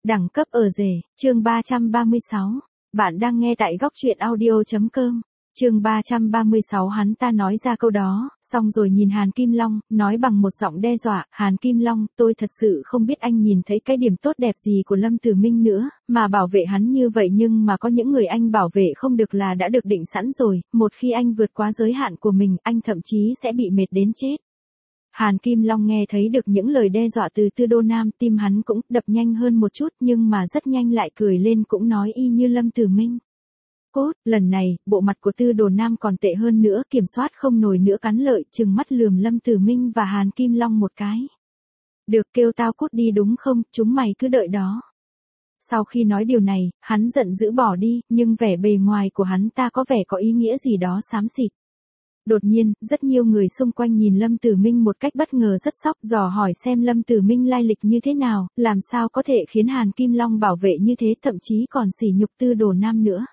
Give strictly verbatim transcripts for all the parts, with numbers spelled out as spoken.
Đẳng cấp ở rể, chương ba trăm ba mươi sáu. Bạn đang nghe tại góc truyện audio.com. Chương ba trăm ba mươi sáu hắn ta nói ra câu đó, xong rồi nhìn Hàn Kim Long, nói bằng một giọng đe dọa, Hàn Kim Long, tôi thật sự không biết anh nhìn thấy cái điểm tốt đẹp gì của Lâm Tử Minh nữa, mà bảo vệ hắn như vậy nhưng mà có những người anh bảo vệ không được là đã được định sẵn rồi, một khi anh vượt quá giới hạn của mình, anh thậm chí sẽ bị mệt đến chết. Hàn Kim Long nghe thấy được những lời đe dọa từ Tư Đô Nam, tim hắn cũng đập nhanh hơn một chút nhưng mà rất nhanh lại cười lên cũng nói y như Lâm Tử Minh. Cốt, lần này, bộ mặt của Tư Đồ Nam còn tệ hơn nữa, kiểm soát không nổi nữa cắn lợi, trừng mắt lườm Lâm Tử Minh và Hàn Kim Long một cái. Được, kêu tao cút đi đúng không, chúng mày cứ đợi đó. Sau khi nói điều này, hắn giận dữ bỏ đi, nhưng vẻ bề ngoài của hắn ta có vẻ có ý nghĩa gì đó xám xịt. Đột nhiên, rất nhiều người xung quanh nhìn Lâm Tử Minh một cách bất ngờ rất sốc, dò hỏi xem Lâm Tử Minh lai lịch như thế nào, làm sao có thể khiến Hàn Kim Long bảo vệ như thế, thậm chí còn sỉ nhục Tư Đồ Nam nữa.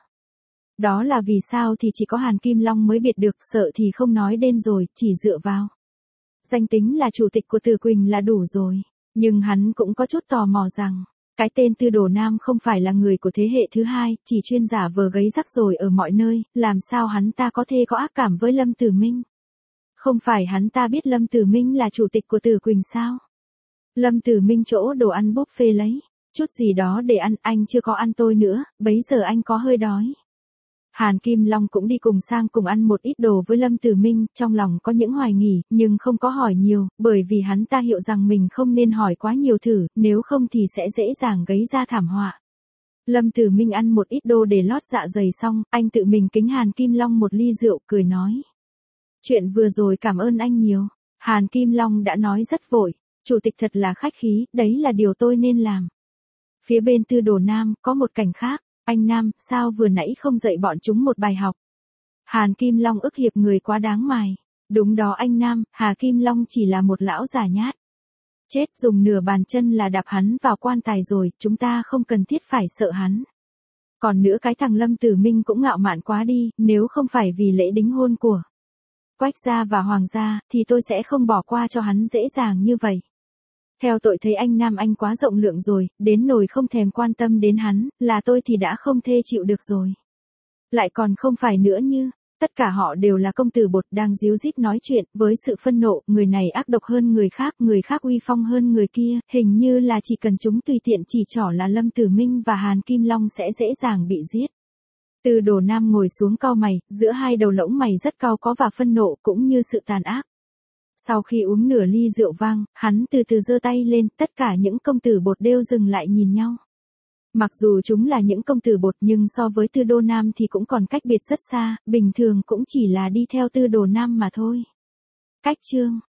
Đó là vì sao thì chỉ có Hàn Kim Long mới biết được, sợ thì không nói đến rồi, chỉ dựa vào danh tính là chủ tịch của Tử Quỳnh là đủ rồi. Nhưng hắn cũng có chút tò mò rằng, cái tên Tư Đồ Nam không phải là người của thế hệ thứ hai, chỉ chuyên giả vờ gáy rắc rồi ở mọi nơi, làm sao hắn ta có thể có ác cảm với Lâm Tử Minh? Không phải hắn ta biết Lâm Tử Minh là chủ tịch của Tử Quỳnh sao? Lâm Tử Minh chỗ đồ ăn buffet lấy chút gì đó để ăn, anh chưa có ăn tôi nữa, bấy giờ anh có hơi đói. Hàn Kim Long cũng đi cùng sang cùng ăn một ít đồ với Lâm Tử Minh, trong lòng có những hoài nghi, nhưng không có hỏi nhiều, bởi vì hắn ta hiểu rằng mình không nên hỏi quá nhiều thử, nếu không thì sẽ dễ dàng gây ra thảm họa. Lâm Tử Minh ăn một ít đồ để lót dạ dày xong, anh tự mình kính Hàn Kim Long một ly rượu, cười nói. Chuyện vừa rồi cảm ơn anh nhiều. Hàn Kim Long đã nói rất vội, chủ tịch thật là khách khí, đấy là điều tôi nên làm. Phía bên Tư Đồ Nam, có một cảnh khác. Anh Nam, sao vừa nãy không dạy bọn chúng một bài học? Hàn Kim Long ức hiệp người quá đáng mài. Đúng đó anh Nam, Hà Kim Long chỉ là một lão già nhát. Chết, dùng nửa bàn chân là đạp hắn vào quan tài rồi, chúng ta không cần thiết phải sợ hắn. Còn nữa cái thằng Lâm Tử Minh cũng ngạo mạn quá đi, nếu không phải vì lễ đính hôn của Quách gia và Hoàng gia, thì tôi sẽ không bỏ qua cho hắn dễ dàng như vậy. Theo tôi thấy anh Nam anh quá rộng lượng rồi, đến nỗi không thèm quan tâm đến hắn, là tôi thì đã không thể chịu được rồi. Lại còn không phải nữa như, tất cả họ đều là công tử bột đang díu dít nói chuyện, với sự phân nộ, người này ác độc hơn người khác, người khác uy phong hơn người kia, hình như là chỉ cần chúng tùy tiện chỉ trỏ là Lâm Tử Minh và Hàn Kim Long sẽ dễ dàng bị giết. Tư Đồ Nam ngồi xuống cau mày, giữa hai đầu lỗng mày rất cau có và phân nộ cũng như sự tàn ác. Sau khi uống nửa ly rượu vang, hắn từ từ giơ tay lên, tất cả những công tử bột đều dừng lại nhìn nhau. Mặc dù chúng là những công tử bột nhưng so với Tư Đô Nam thì cũng còn cách biệt rất xa, bình thường cũng chỉ là đi theo Tư Đồ Nam mà thôi. Cách chương